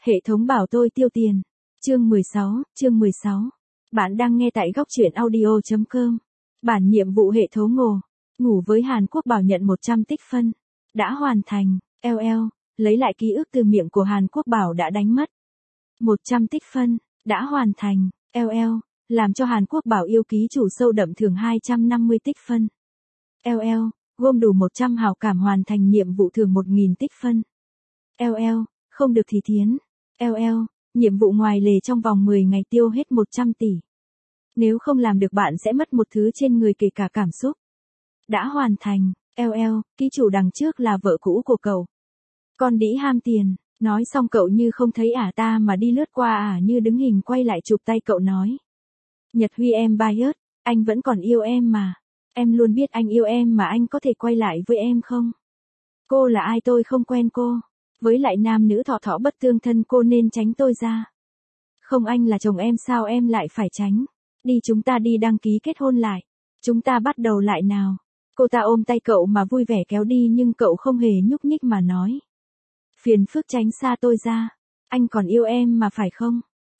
Hệ thống bảo tôi tiêu tiền. Chương 16. Bạn đang nghe tại góc truyện audio.com. Bản nhiệm vụ hệ thống ngủ với Hàn Quốc Bảo nhận 100 tích phân. Đã hoàn thành. Lấy lại ký ức từ miệng của Hàn Quốc Bảo đã đánh mất. 100 tích phân. Đã hoàn thành. Làm cho Hàn Quốc Bảo yêu ký chủ sâu đậm thưởng 250 tích phân. Gom đủ 100 hào cảm hoàn thành nhiệm vụ thưởng 1000 tích phân. Không được thì thiến. Nhiệm vụ ngoài lề trong vòng 10 ngày tiêu hết 100 tỷ. Nếu không làm được bạn sẽ mất một thứ trên người kể cả cảm xúc. Đã hoàn thành. Ký chủ đằng trước là vợ cũ của cậu. Con đĩ ham tiền. Nói xong cậu như không thấy ta mà đi lướt qua như đứng hình quay lại chụp tay cậu nói. Nhật Huy em bias, anh vẫn còn yêu em mà. Em luôn biết anh yêu em mà anh có thể quay lại với em không? Cô là ai tôi không quen cô. Với lại nam nữ thọ thọ bất tương thân cô nên tránh tôi ra. Không anh là chồng em sao em lại phải tránh. Đi chúng ta đi đăng ký kết hôn lại. Chúng ta bắt đầu lại nào. Cô ta ôm tay cậu mà vui vẻ kéo đi nhưng cậu không hề nhúc nhích mà nói. Phiền phức tránh xa tôi ra. Anh còn yêu em mà phải không?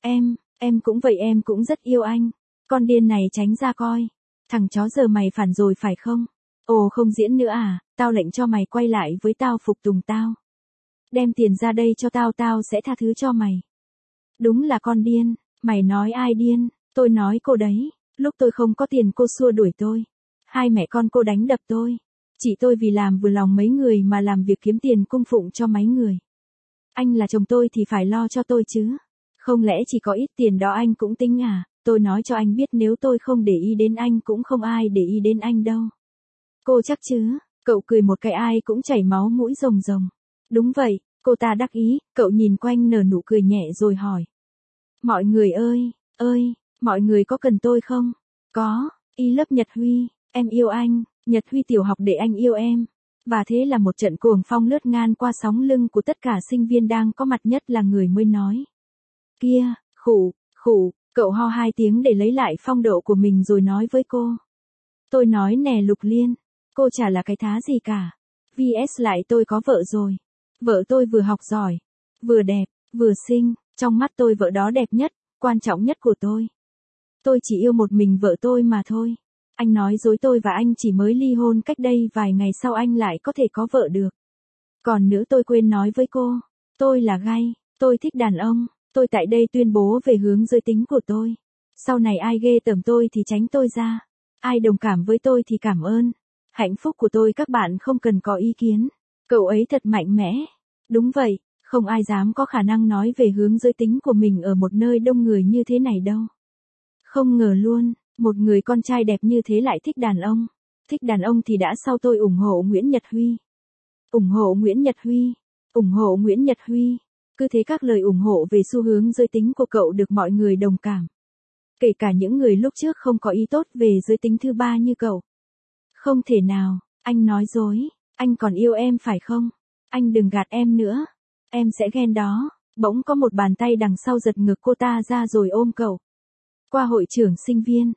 Em cũng vậy em cũng rất yêu anh. Con điên này tránh ra coi. Thằng chó giờ mày phản rồi phải không? Ồ không diễn nữa tao lệnh cho mày quay lại với tao phục tùng tao. Đem tiền ra đây cho tao sẽ tha thứ cho mày. Đúng là con điên, mày nói ai điên, tôi nói cô đấy, lúc tôi không có tiền cô xua đuổi tôi. Hai mẹ con cô đánh đập tôi. Chỉ tôi vì làm vừa lòng mấy người mà làm việc kiếm tiền cung phụng cho mấy người. Anh là chồng tôi thì phải lo cho tôi chứ. Không lẽ chỉ có ít tiền đó anh cũng tính tôi nói cho anh biết nếu tôi không để ý đến anh cũng không ai để ý đến anh đâu. Cô chắc chứ, cậu cười một cái ai cũng chảy máu mũi rồng rồng. Đúng vậy, cô ta đắc ý, cậu nhìn quanh nở nụ cười nhẹ rồi hỏi. Mọi người ơi, mọi người có cần tôi không? Có, y lớp Nhật Huy, em yêu anh, Nhật Huy tiểu học để anh yêu em. Và thế là một trận cuồng phong lướt ngang qua sóng lưng của tất cả sinh viên đang có mặt nhất là người mới nói. Kia, khụ, cậu ho 2 tiếng để lấy lại phong độ của mình rồi nói với cô. Tôi nói nè Lục Liên, cô chả là cái thá gì cả. VS lại tôi có vợ rồi. Vợ tôi vừa học giỏi, vừa đẹp, vừa xinh, trong mắt tôi vợ đó đẹp nhất, quan trọng nhất của tôi. Tôi chỉ yêu một mình vợ tôi mà thôi. Anh nói dối tôi và anh chỉ mới ly hôn cách đây vài ngày sau anh lại có thể có vợ được. Còn nữa tôi quên nói với cô, tôi là gay, tôi thích đàn ông, tôi tại đây tuyên bố về hướng giới tính của tôi. Sau này ai ghê tởm tôi thì tránh tôi ra, ai đồng cảm với tôi thì cảm ơn. Hạnh phúc của tôi các bạn không cần có ý kiến. Cậu ấy thật mạnh mẽ. Đúng vậy, không ai dám có khả năng nói về hướng giới tính của mình ở một nơi đông người như thế này đâu. Không ngờ luôn, một người con trai đẹp như thế lại thích đàn ông. Thích đàn ông thì đã sao tôi ủng hộ Nguyễn Nhật Huy. Ủng hộ Nguyễn Nhật Huy. Ủng hộ Nguyễn Nhật Huy. Cứ thế các lời ủng hộ về xu hướng giới tính của cậu được mọi người đồng cảm. Kể cả những người lúc trước không có ý tốt về giới tính thứ ba như cậu. Không thể nào, anh nói dối, anh còn yêu em phải không? Anh đừng gạt em nữa. Em sẽ ghen đó. Bỗng có một bàn tay đằng sau giật ngực cô ta ra rồi ôm cậu. Qua hội trưởng sinh viên.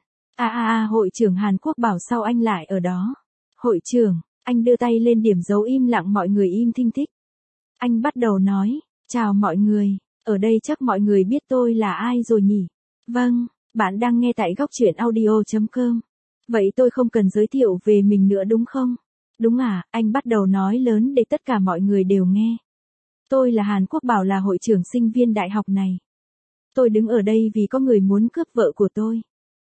Hội trưởng Hàn Quốc Bảo sao anh lại ở đó? Hội trưởng, anh đưa tay lên điểm dấu im lặng mọi người im thinh thích. Anh bắt đầu nói, chào mọi người, ở đây chắc mọi người biết tôi là ai rồi nhỉ? Vâng, bạn đang nghe tại góc truyện audio.com. Vậy tôi không cần giới thiệu về mình nữa đúng không? Đúng anh bắt đầu nói lớn để tất cả mọi người đều nghe. Tôi là Hàn Quốc Bảo là hội trưởng sinh viên đại học này. Tôi đứng ở đây vì có người muốn cướp vợ của tôi.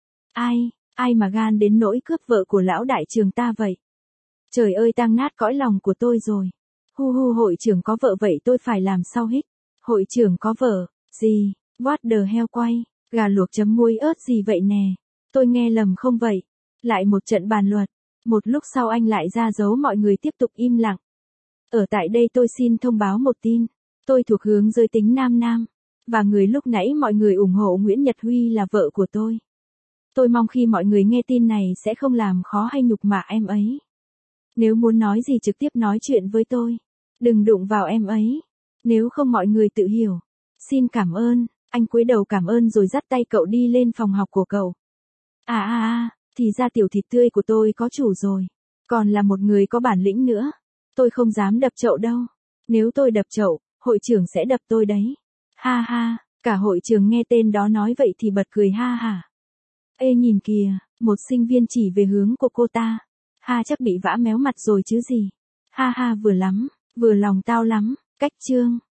Ai mà gan đến nỗi cướp vợ của lão đại trường ta vậy? Trời ơi tang nát cõi lòng của tôi rồi. Hội trưởng có vợ vậy tôi phải làm sao hích? Hội trưởng có vợ, gì? What the hell quay? Gà luộc chấm muối ớt gì vậy nè? Tôi nghe lầm không vậy? Lại một trận bàn luận. Một lúc sau anh lại ra dấu mọi người tiếp tục im lặng. Ở tại đây tôi xin thông báo một tin. Tôi thuộc hướng giới tính nam. Và người lúc nãy mọi người ủng hộ Nguyễn Nhật Huy là vợ của tôi. Tôi mong khi mọi người nghe tin này sẽ không làm khó hay nhục mạ em ấy. Nếu muốn nói gì trực tiếp nói chuyện với tôi. Đừng đụng vào em ấy. Nếu không mọi người tự hiểu. Xin cảm ơn. Anh cúi đầu cảm ơn rồi dắt tay cậu đi lên phòng học của cậu. Thì ra tiểu thịt tươi của tôi có chủ rồi. Còn là một người có bản lĩnh nữa. Tôi không dám đập chậu đâu. Nếu tôi đập chậu, hội trưởng sẽ đập tôi đấy. Ha ha, cả hội trường nghe tên đó nói vậy thì bật cười ha hả. Ê nhìn kìa, một sinh viên chỉ về hướng của cô ta. Ha chắc bị vã méo mặt rồi chứ gì. Ha ha vừa lắm, vừa lòng tao lắm, cách chương.